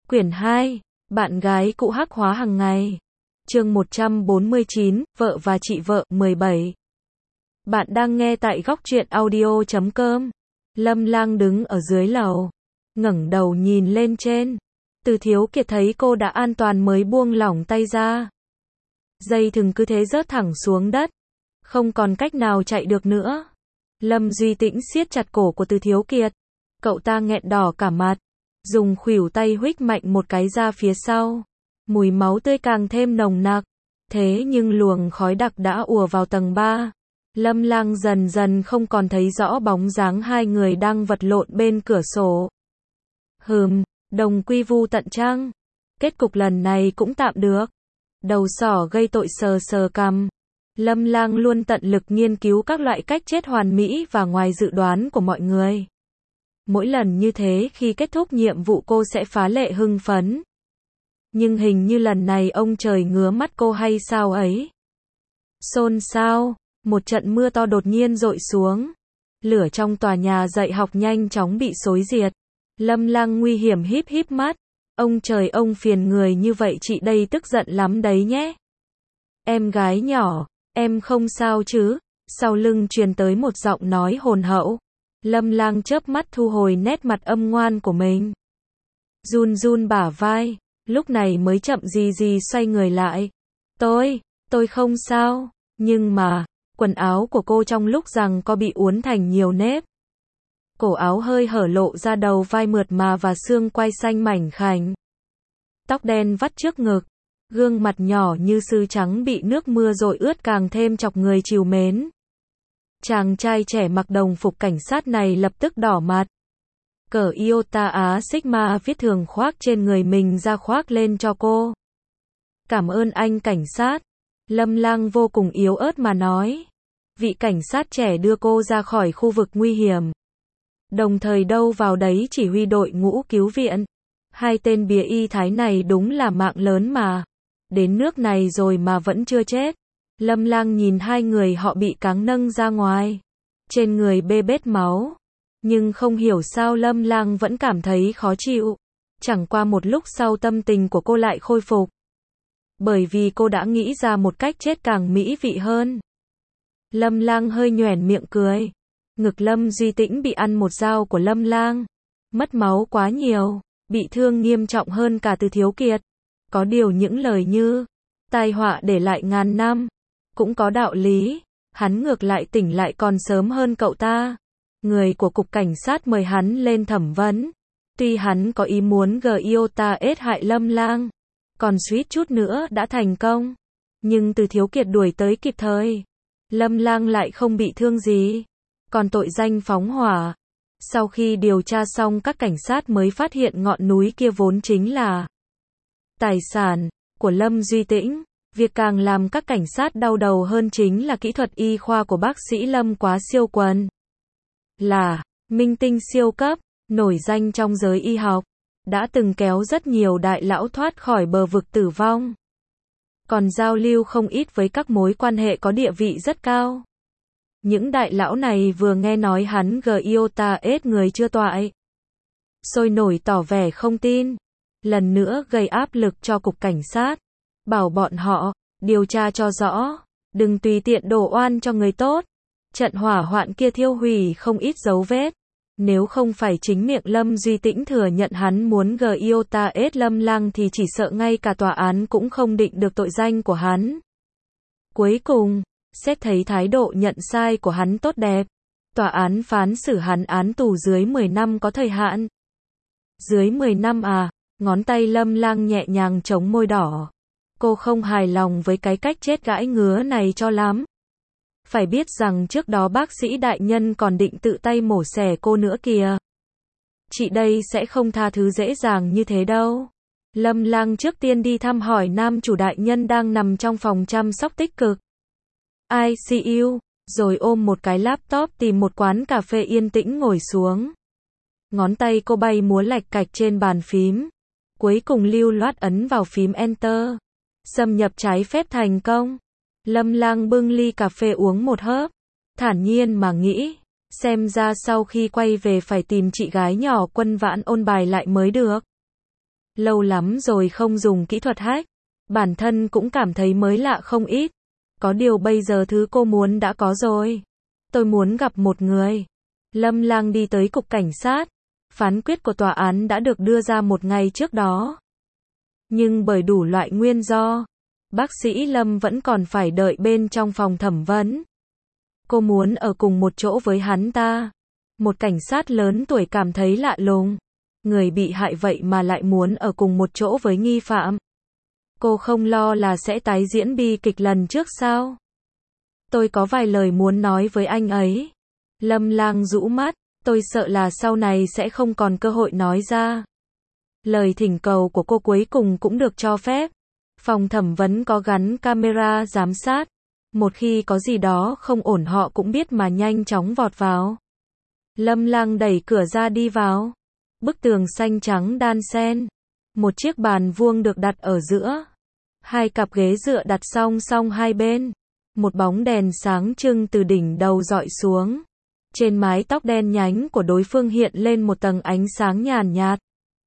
Quyển 2, bạn gái cũ hắc hóa hàng ngày. Chương 149, vợ và chị vợ, 17. Bạn đang nghe tại góc truyện audio.com. Lâm Lang đứng ở dưới lầu, ngẩng đầu nhìn lên trên. Từ Thiếu Kiệt thấy cô đã an toàn mới buông lỏng tay ra. Dây thừng cứ thế rớt thẳng xuống đất, không còn cách nào chạy được nữa. Lâm Duy Tĩnh siết chặt cổ của Từ Thiếu Kiệt. Cậu ta nghẹn đỏ cả mặt, dùng khuỷu tay huých mạnh một cái ra phía sau. Mùi máu tươi càng thêm nồng nặc. Thế nhưng luồng khói đặc đã ùa vào tầng 3. Lâm Lang dần dần không còn thấy rõ bóng dáng hai người đang vật lộn bên cửa sổ. Đồng quy vu tận trăng. Kết cục lần này cũng tạm được. Đầu sỏ gây tội sờ sờ cằm. Lâm Lang luôn tận lực nghiên cứu các loại cách chết hoàn mỹ và ngoài dự đoán của mọi người. Mỗi lần như thế khi kết thúc nhiệm vụ cô sẽ phá lệ hưng phấn. Nhưng hình như lần này ông trời ngứa mắt cô hay sao ấy. Xôn xao, một trận mưa to đột nhiên dội xuống. Lửa trong tòa nhà dạy học nhanh chóng bị xối diệt. Lâm Lang nguy hiểm híp híp mắt. Ông trời ông phiền người như vậy chị đây tức giận lắm đấy nhé. Em gái nhỏ, em không sao chứ? Sau lưng truyền tới một giọng nói hồn hậu. Lâm Lang chớp mắt thu hồi nét mặt âm ngoan của mình. Run run bả vai, lúc này mới chậm gì xoay người lại. Tôi không sao, nhưng mà, quần áo của cô trong lúc giằng co bị uốn thành nhiều nếp. Cổ áo hơi hở lộ ra đầu vai mượt mà và xương quai xanh mảnh khảnh. Tóc đen vắt trước ngực, gương mặt nhỏ như sứ trắng bị nước mưa dội ướt càng thêm chọc người trìu mến. Chàng trai trẻ mặc đồng phục cảnh sát này lập tức đỏ mặt. Cờ Iota Á Sigma viết thường khoác trên người mình ra khoác lên cho cô. Cảm ơn anh cảnh sát. Lâm Lang vô cùng yếu ớt mà nói. Vị cảnh sát trẻ đưa cô ra khỏi khu vực nguy hiểm. Đồng thời đâu vào đấy chỉ huy đội ngũ cứu viện. Hai tên bìa y thái này đúng là mạng lớn mà. Đến nước này rồi mà vẫn chưa chết. Lâm Lang nhìn hai người họ bị cáng nâng ra ngoài. Trên người bê bết máu. Nhưng không hiểu sao Lâm Lang vẫn cảm thấy khó chịu. Chẳng qua một lúc sau tâm tình của cô lại khôi phục. Bởi vì cô đã nghĩ ra một cách chết càng mỹ vị hơn. Lâm Lang hơi nhoẻn miệng cười. Ngực Lâm Duy Tĩnh bị ăn một dao của Lâm Lang. Mất máu quá nhiều. Bị thương nghiêm trọng hơn cả Từ Thiếu Kiệt. Có điều những lời như tai họa để lại ngàn năm cũng có đạo lý. Hắn ngược lại tỉnh lại còn sớm hơn cậu ta. Người của cục cảnh sát mời hắn lên thẩm vấn. Tuy hắn có ý muốn Giota ết hại Lâm Lang, còn suýt chút nữa đã thành công. Nhưng Từ Thiếu Kiệt đuổi tới kịp thời. Lâm Lang lại không bị thương gì. Còn tội danh phóng hỏa. Sau khi điều tra xong các cảnh sát mới phát hiện ngọn núi kia vốn chính là tài sản của Lâm Duy Tĩnh. Việc càng làm các cảnh sát đau đầu hơn chính là kỹ thuật y khoa của bác sĩ Lâm quá siêu quần. Là minh tinh siêu cấp, nổi danh trong giới y học, đã từng kéo rất nhiều đại lão thoát khỏi bờ vực tử vong. Còn giao lưu không ít với các mối quan hệ có địa vị rất cao. Những đại lão này vừa nghe nói hắn Giota ết người chưa toại, sôi nổi tỏ vẻ không tin. Lần nữa gây áp lực cho cục cảnh sát. Bảo bọn họ điều tra cho rõ, đừng tùy tiện đổ oan cho người tốt. Trận hỏa hoạn kia thiêu hủy không ít dấu vết. Nếu không phải chính miệng Lâm Duy Tĩnh thừa nhận hắn muốn Giota ết Lâm Lang thì chỉ sợ ngay cả tòa án cũng không định được tội danh của hắn. Cuối cùng, xét thấy thái độ nhận sai của hắn tốt đẹp, tòa án phán xử hắn án tù dưới 10 năm có thời hạn. Dưới 10 năm à? Ngón tay Lâm Lang nhẹ nhàng chống môi đỏ. Cô không hài lòng với cái cách chết gãi ngứa này cho lắm. Phải biết rằng trước đó bác sĩ đại nhân còn định tự tay mổ xẻ cô nữa kìa. Chị đây sẽ không tha thứ dễ dàng như thế đâu. Lâm Lang trước tiên đi thăm hỏi nam chủ đại nhân đang nằm trong phòng chăm sóc tích cực ICU, rồi ôm một cái laptop tìm một quán cà phê yên tĩnh ngồi xuống. Ngón tay cô bay múa lạch cạch trên bàn phím. Cuối cùng lưu loát ấn vào phím Enter. Xâm nhập trái phép thành công. Lâm Lang bưng ly cà phê uống một hớp. Thản nhiên mà nghĩ. Xem ra sau khi quay về phải tìm chị gái nhỏ Quân Vãn ôn bài lại mới được. Lâu lắm rồi không dùng kỹ thuật hack. Bản thân cũng cảm thấy mới lạ không ít. Có điều bây giờ thứ cô muốn đã có rồi. Tôi muốn gặp một người. Lâm Lang đi tới cục cảnh sát. Phán quyết của tòa án đã được đưa ra một ngày trước đó. Nhưng bởi đủ loại nguyên do, bác sĩ Lâm vẫn còn phải đợi bên trong phòng thẩm vấn. Cô muốn ở cùng một chỗ với hắn ta. Một cảnh sát lớn tuổi cảm thấy lạ lùng. Người bị hại vậy mà lại muốn ở cùng một chỗ với nghi phạm. Cô không lo là sẽ tái diễn bi kịch lần trước sao? Tôi có vài lời muốn nói với anh ấy. Lâm Lang rũ mắt, tôi sợ là sau này sẽ không còn cơ hội nói ra. Lời thỉnh cầu của cô cuối cùng cũng được cho phép. Phòng thẩm vấn có gắn camera giám sát. Một khi có gì đó không ổn họ cũng biết mà nhanh chóng vọt vào. Lâm Lang đẩy cửa ra đi vào. Bức tường xanh trắng đan xen. Một chiếc bàn vuông được đặt ở giữa. Hai cặp ghế dựa đặt song song hai bên. Một bóng đèn sáng trưng từ đỉnh đầu dọi xuống. Trên mái tóc đen nhánh của đối phương hiện lên một tầng ánh sáng nhàn nhạt.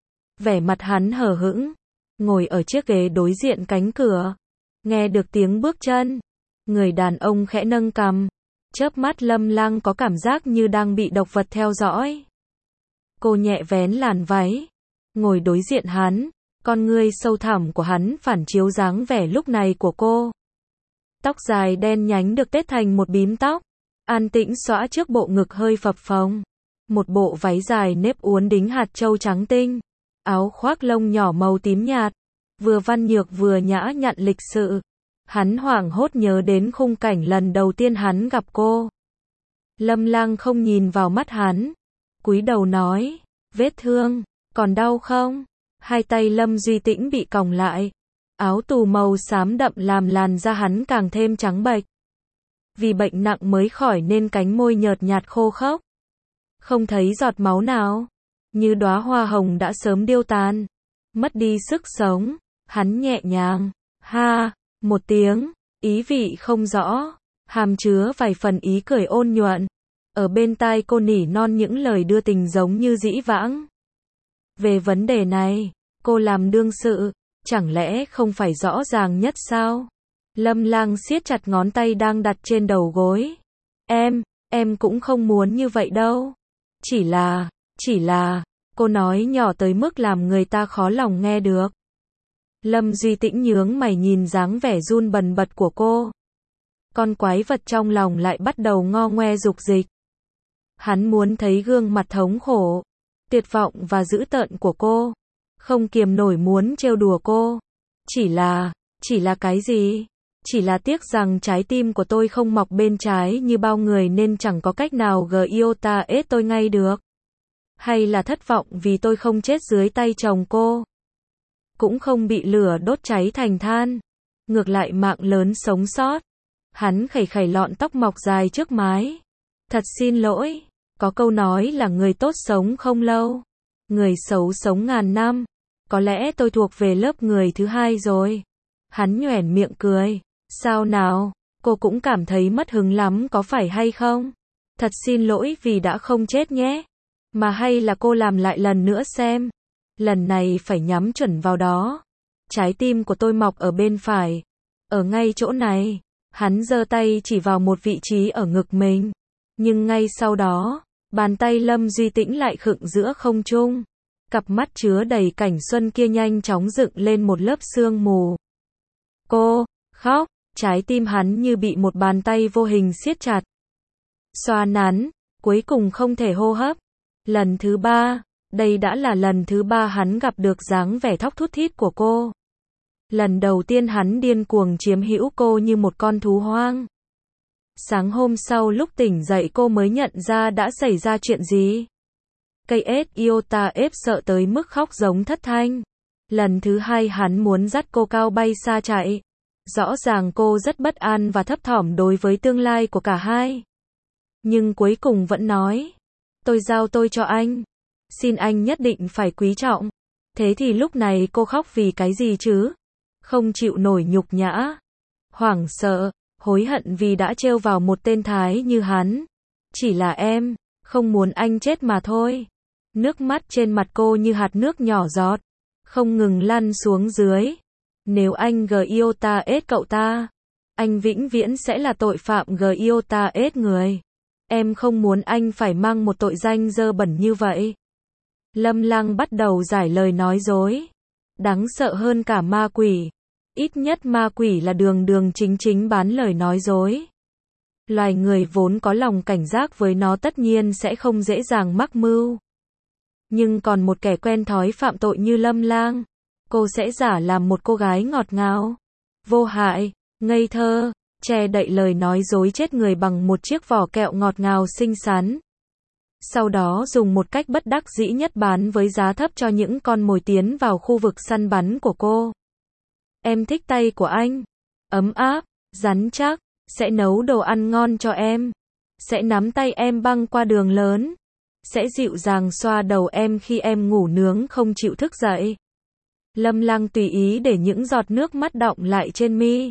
Vẻ mặt hắn hờ hững. Ngồi ở chiếc ghế đối diện cánh cửa. Nghe được tiếng bước chân. Người đàn ông khẽ nâng cằm. Chớp mắt Lâm Lang có cảm giác như đang bị độc vật theo dõi. Cô nhẹ vén làn váy. Ngồi đối diện hắn. Con ngươi sâu thẳm của hắn phản chiếu dáng vẻ lúc này của cô. Tóc dài đen nhánh được tết thành một bím tóc. An tĩnh xõa trước bộ ngực hơi phập phồng. Một bộ váy dài nếp uốn đính hạt châu trắng tinh. Áo khoác lông nhỏ màu tím nhạt. Vừa văn nhược vừa nhã nhặn lịch sự. Hắn hoảng hốt nhớ đến khung cảnh lần đầu tiên hắn gặp cô. Lâm Lang không nhìn vào mắt hắn. Cúi đầu nói, vết thương, còn đau không? Hai tay Lâm Duy Tĩnh bị còng lại. Áo tù màu xám đậm làm làn da hắn càng thêm trắng bệch. Vì bệnh nặng mới khỏi nên cánh môi nhợt nhạt khô khốc. Không thấy giọt máu nào. Như đóa hoa hồng đã sớm điêu tàn. Mất đi sức sống. Hắn nhẹ nhàng. Ha, một tiếng. Ý vị không rõ. Hàm chứa vài phần ý cười ôn nhuận. Ở bên tai cô nỉ non những lời đưa tình giống như dĩ vãng. Về vấn đề này, cô làm đương sự. Chẳng lẽ không phải rõ ràng nhất sao? Lâm Lang siết chặt ngón tay đang đặt trên đầu gối. Em cũng không muốn như vậy đâu. Chỉ là, cô nói nhỏ tới mức làm người ta khó lòng nghe được. Lâm Duy Tĩnh nhướng mày nhìn dáng vẻ run bần bật của cô. Con quái vật trong lòng lại bắt đầu ngo ngoe dục dịch. Hắn muốn thấy gương mặt thống khổ, tuyệt vọng và dữ tợn của cô. Không kiềm nổi muốn trêu đùa cô. Chỉ là cái gì? Chỉ là tiếc rằng trái tim của tôi không mọc bên trái như bao người nên chẳng có cách nào giota ết tôi ngay được. Hay là thất vọng vì tôi không chết dưới tay chồng cô. Cũng không bị lửa đốt cháy thành than. Ngược lại mạng lớn sống sót. Hắn khẩy khẩy lọn tóc mọc dài trước mái. Thật xin lỗi. Có câu nói là người tốt sống không lâu. Người xấu sống ngàn năm. Có lẽ tôi thuộc về lớp người thứ hai rồi. Hắn nhoẻn miệng cười. Sao nào? Cô cũng cảm thấy mất hứng lắm có phải hay không? Thật xin lỗi vì đã không chết nhé. Mà hay là cô làm lại lần nữa xem. Lần này phải nhắm chuẩn vào đó. Trái tim của tôi mọc ở bên phải. Ở ngay chỗ này. Hắn giơ tay chỉ vào một vị trí ở ngực mình. Nhưng ngay sau đó, bàn tay Lâm Duy Tĩnh lại khựng giữa không trung. Cặp mắt chứa đầy cảnh xuân kia nhanh chóng dựng lên một lớp sương mù. Cô khóc, trái tim hắn như bị một bàn tay vô hình siết chặt. Xoa nắn, cuối cùng không thể hô hấp. Lần thứ ba, đây đã là lần thứ ba hắn gặp được dáng vẻ thóc thút thít của cô. Lần đầu tiên hắn điên cuồng chiếm hữu cô như một con thú hoang. Sáng hôm sau lúc tỉnh dậy cô mới nhận ra đã xảy ra chuyện gì. Cây ếch iota ép sợ tới mức khóc giống thất thanh. Lần thứ hai hắn muốn dắt cô cao bay xa chạy. Rõ ràng cô rất bất an và thấp thỏm đối với tương lai của cả hai. Nhưng cuối cùng vẫn nói. Tôi giao tôi cho anh. Xin anh nhất định phải quý trọng. Thế thì lúc này cô khóc vì cái gì chứ? Không chịu nổi nhục nhã. Hoảng sợ, hối hận vì đã trêu vào một tên thái như hắn. Chỉ là em, không muốn anh chết mà thôi. Nước mắt trên mặt cô như hạt nước nhỏ giọt. không ngừng lăn xuống dưới. Nếu anh yêu ta cậu ta, anh vĩnh viễn sẽ là tội phạm yêu ta người. Em không muốn anh phải mang một tội danh dơ bẩn như vậy. Lâm Lang bắt đầu giải lời nói dối. Đáng sợ hơn cả ma quỷ. Ít nhất ma quỷ là đường đường chính chính bán lời nói dối. Loài người vốn có lòng cảnh giác với nó tất nhiên sẽ không dễ dàng mắc mưu. Nhưng còn một kẻ quen thói phạm tội như Lâm Lang, cô sẽ giả làm một cô gái ngọt ngào, vô hại, ngây thơ, che đậy lời nói dối chết người bằng một chiếc vỏ kẹo ngọt ngào xinh xắn. Sau đó dùng một cách bất đắc dĩ nhất bán với giá thấp cho những con mồi tiến vào khu vực săn bắn của cô. Em thích tay của anh, ấm áp, rắn chắc, sẽ nấu đồ ăn ngon cho em, sẽ nắm tay em băng qua đường lớn, sẽ dịu dàng xoa đầu em khi em ngủ nướng không chịu thức dậy. Lâm Lang tùy ý để những giọt nước mắt đọng lại trên mi,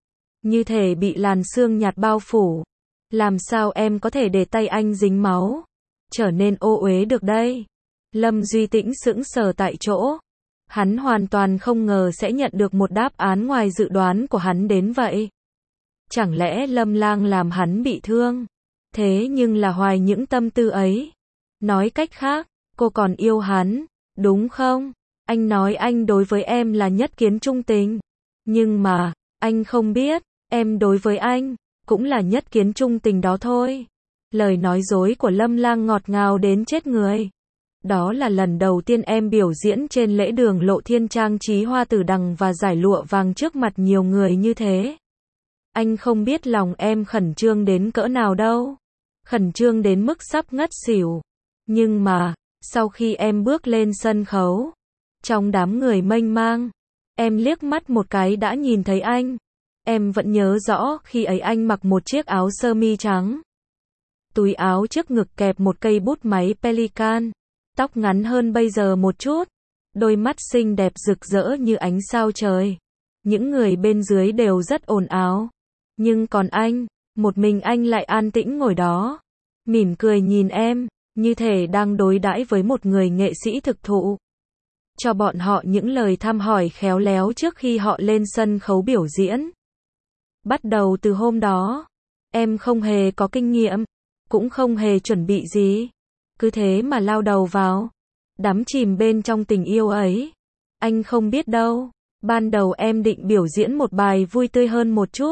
như thể bị làn sương nhạt bao phủ. Làm sao em có thể để tay anh dính máu, trở nên ô uế được đây? Lâm Duy Tĩnh sững sờ tại chỗ. Hắn hoàn toàn không ngờ sẽ nhận được một đáp án ngoài dự đoán của hắn đến vậy. Chẳng lẽ Lâm Lang làm hắn bị thương? Thế nhưng là hoài những tâm tư ấy. Nói cách khác, cô còn yêu hắn, đúng không? Anh nói anh đối với em là nhất kiến trung tình. Nhưng mà, anh không biết, em đối với anh, cũng là nhất kiến trung tình đó thôi. Lời nói dối của Lâm Lang ngọt ngào đến chết người. Đó là lần đầu tiên em biểu diễn trên lễ đường lộ thiên trang trí hoa tử đằng và giải lụa vàng trước mặt nhiều người như thế. Anh không biết lòng em khẩn trương đến cỡ nào đâu. Khẩn trương đến mức sắp ngất xỉu. Nhưng mà, sau khi em bước lên sân khấu, trong đám người mênh mang, em liếc mắt một cái đã nhìn thấy anh. Em vẫn nhớ rõ khi ấy anh mặc một chiếc áo sơ mi trắng. Túi áo trước ngực kẹp một cây bút máy Pelican. Tóc ngắn hơn bây giờ một chút. Đôi mắt xinh đẹp rực rỡ như ánh sao trời. Những người bên dưới đều rất ồn ào. Nhưng còn anh, một mình anh lại an tĩnh ngồi đó. Mỉm cười nhìn em, như thể đang đối đãi với một người nghệ sĩ thực thụ. Cho bọn họ những lời thăm hỏi khéo léo trước khi họ lên sân khấu biểu diễn. Bắt đầu từ hôm đó, em không hề có kinh nghiệm, cũng không hề chuẩn bị gì. Cứ thế mà lao đầu vào, đắm chìm bên trong tình yêu ấy. Anh không biết đâu, ban đầu em định biểu diễn một bài vui tươi hơn một chút.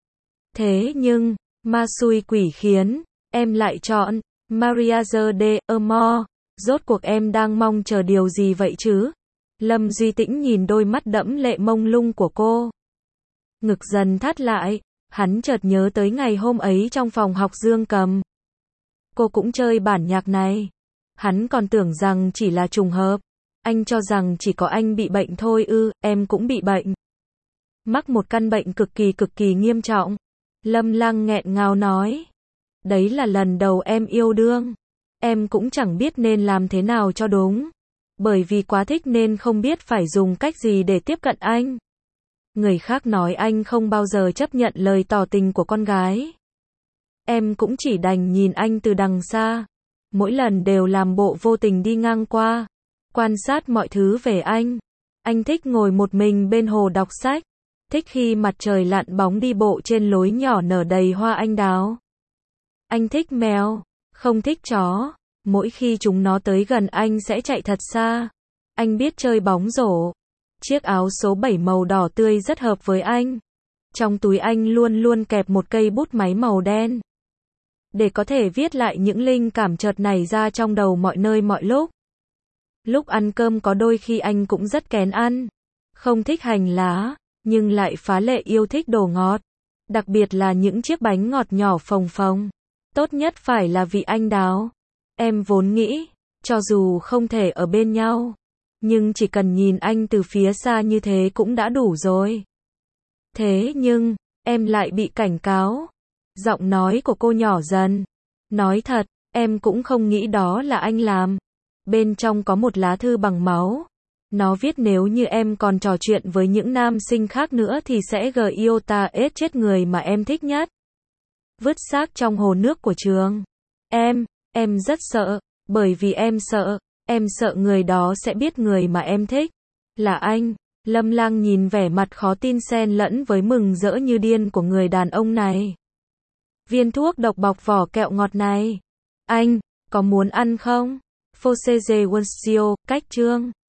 Thế nhưng, ma xui quỷ khiến, em lại chọn Mariage de Amour. Rốt cuộc em đang mong chờ điều gì vậy chứ? Lâm Duy Tĩnh nhìn đôi mắt đẫm lệ mông lung của cô. Ngực dần thắt lại, hắn chợt nhớ tới ngày hôm ấy trong phòng học dương cầm. Cô cũng chơi bản nhạc này. Hắn còn tưởng rằng chỉ là trùng hợp. Anh cho rằng chỉ có anh bị bệnh thôi ư, em cũng bị bệnh. Mắc một căn bệnh cực kỳ nghiêm trọng. Lâm Lang nghẹn ngào nói. Đấy là lần đầu em yêu đương. Em cũng chẳng biết nên làm thế nào cho đúng. Bởi vì quá thích nên không biết phải dùng cách gì để tiếp cận anh. Người khác nói anh không bao giờ chấp nhận lời tỏ tình của con gái. Em cũng chỉ đành nhìn anh từ đằng xa. Mỗi lần đều làm bộ vô tình đi ngang qua. Quan sát mọi thứ về anh. Anh thích ngồi một mình bên hồ đọc sách. Thích khi mặt trời lặn bóng đi bộ trên lối nhỏ nở đầy hoa anh đào. Anh thích mèo, không thích chó. Mỗi khi chúng nó tới gần anh sẽ chạy thật xa. Anh biết chơi bóng rổ. Chiếc áo số 7 màu đỏ tươi rất hợp với anh. Trong túi anh luôn luôn kẹp một cây bút máy màu đen. Để có thể viết lại những linh cảm chợt nảy ra trong đầu mọi nơi mọi lúc. Lúc ăn cơm có đôi khi anh cũng rất kén ăn. Không thích hành lá, nhưng lại phá lệ yêu thích đồ ngọt. Đặc biệt là những chiếc bánh ngọt nhỏ phồng phồng. Tốt nhất phải là vị anh đào. Em vốn nghĩ, cho dù không thể ở bên nhau, nhưng chỉ cần nhìn anh từ phía xa như thế cũng đã đủ rồi. Thế nhưng, em lại bị cảnh cáo. Giọng nói của cô nhỏ dần. Nói thật, em cũng không nghĩ đó là anh làm. Bên trong có một lá thư bằng máu. Nó viết nếu như em còn trò chuyện với những nam sinh khác nữa thì sẽ yêu ta chết người mà em thích nhất. Vứt xác trong hồ nước của trường. Em rất sợ, bởi vì em sợ người đó sẽ biết người mà em thích. Là anh. Lâm Lang nhìn vẻ mặt khó tin xen lẫn với mừng rỡ như điên của người đàn ông này. Viên thuốc độc bọc vỏ kẹo ngọt này. Anh, có muốn ăn không? Foseze Wonsio, cách chương.